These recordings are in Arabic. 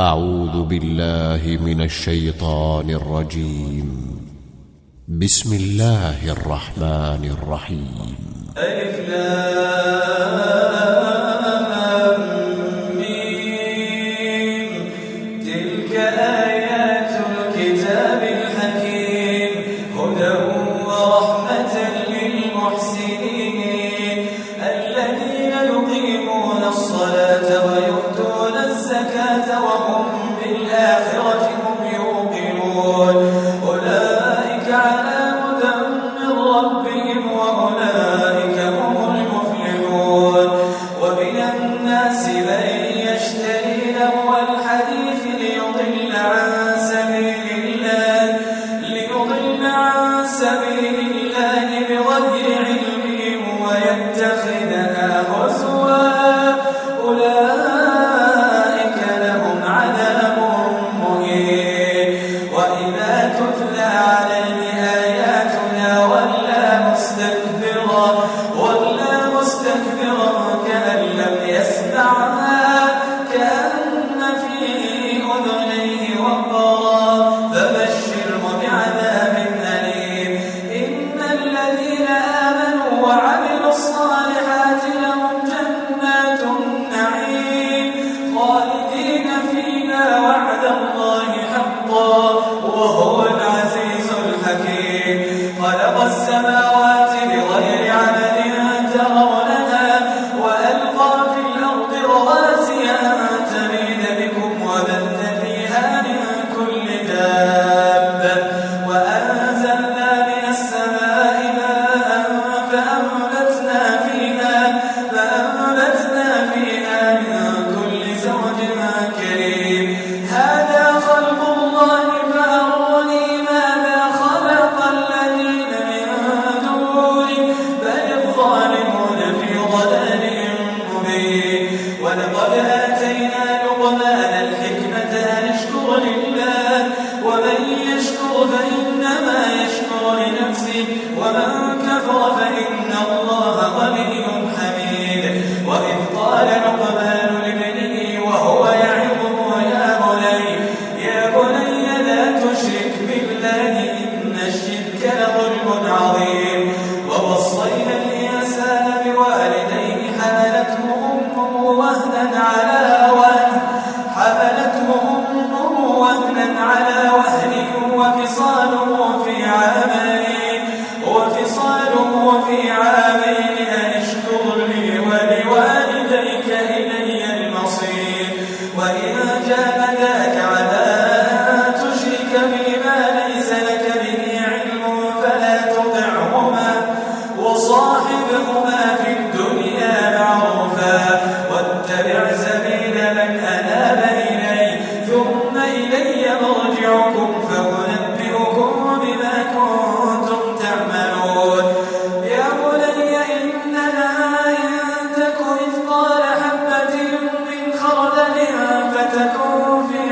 أعوذ بالله من الشيطان الرجيم. بسم الله الرحمن الرحيم. ألف لام ميم. تلك آيات الكتاب الحكيم هدى ورحمة للمحسنين الذين يقيمون الصلاة ويؤتون الزكاة وهم بالآخرة هم يوقنون أولئك على هدى من ربهم وأولئك هم المفلحون. ومن الناس من يشتري لهو الحديث ليضل عن سبيل الله بغير علم ويتخذها هزوا أولئك لهم عذاب مهين. وإذا تتلى عليه آياتنا ولى مستكبرا كأن لم يسمعها كأن في أذنيه وقرا فبشره بعذاب أليم. إن الذين آمنوا وعملوا الصالحات لهم جنات النعيم خالدين فيها وعد الله حقا وهو العزيز الحكيم. خلق السماوات بغير عمد ترونها وألقى في الأرض رواسي أن تميد بكم وبث فيها من كل دابة وأنزلنا من السماء ماء فأنبتنا فيها من كل زوج كريم. هذا خلق الله فأروني ماذا خلق الذين من دونه بل الظالمون في ضلال مبين. ولقد آتينا لقمان الحكمة أن اشكر لله ومن يشكر فإنما يشكر لنفسه ومن كفر فإن الله غني حميد. وإذ قال لقمان لابنه وهو يعظه يا بني لا تشرك بالله إن الشرك لظلم عظيم. ووصينا الإنسان بوالديه حملته أمه وهنا على وهن وفصاله في عامين أن اشكر لي ولوالديك إلي المصير. وإن جاهداك على أن تشرك بي ما ليس لك به علم فلا تطعهما وصاحبهما في الدنيا معروفا واتبع سبيل من أناب إلي ثم إلي مرجعكم فأنبئكم بما كنتم تعملون. يا بني إنها إن تك مثقال حبة من خردل فتكون في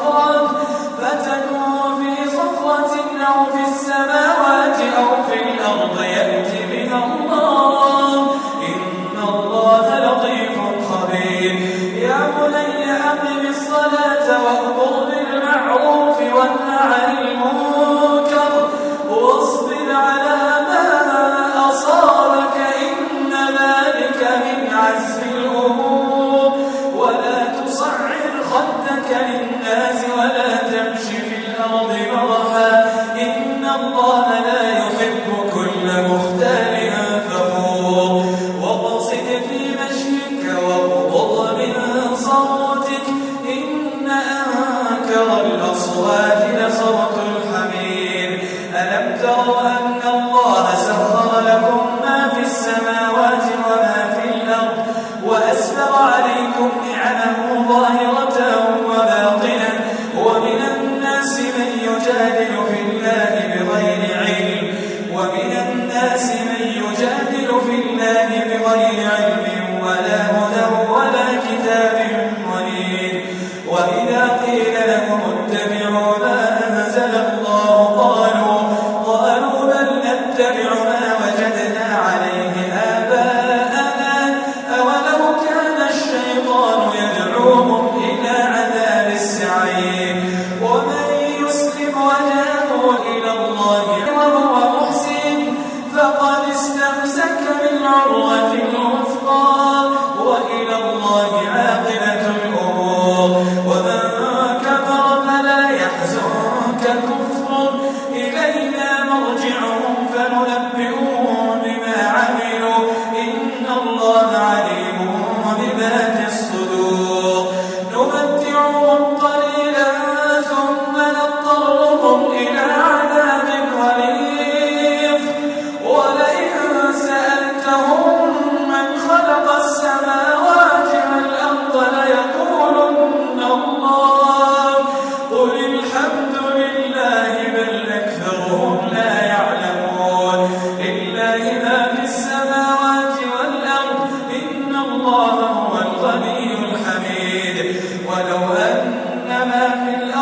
صخرة أو في السماوات أو في الأرض يأت بها الله إن الله لطيف خبير. يا بني أقم الصلاة وأمر بالمعروف وانه عن المنكر واصبر على ما أصابك إن ذلك من عزم الأمور. ولا تصعر خدك للناس ولا تمش في الأرض مرحا إن الله لا يحب كل مختال فخور. واقصد في مشيك واغضض من صوتك إن أنكر الأصوات لصوت الحمير. ألم تروا أن الله سخر لكم ما في السماوات وما في الأرض وأسبغ عليكم نعمه ظاهرة وباطنة. ومن الناس من يجادل في الله بغير علم ولا هدى ولا كتاب منير. وإذا قيل لهم اتبعوا ما أنزل الله قالوا بل نتبع ما وجدنا عليه آباءنا أولو كان الشيطان يدعوهم إلى عذاب السعير.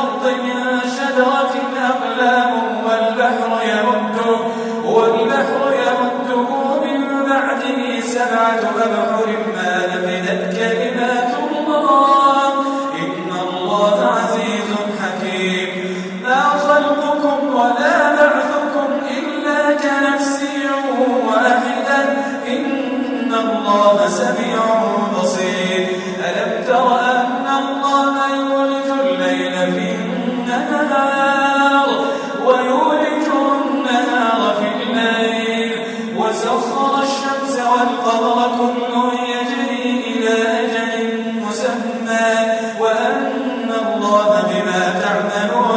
الأرض من شجرة أقلام والبحر يمده من بعده 7 أبحر ما نفدت كلمات الله إن الله عزيز حكيم ما خلقكم ولا بعثكم إلا كنفس واحدة إن الله سميع بصير ألم تر أن الله يولج الليل في النهار ويولج النهار في الليل وسخر الشمس والقمر كل يجري إلى أجل مسمى وأن الله بما تعملون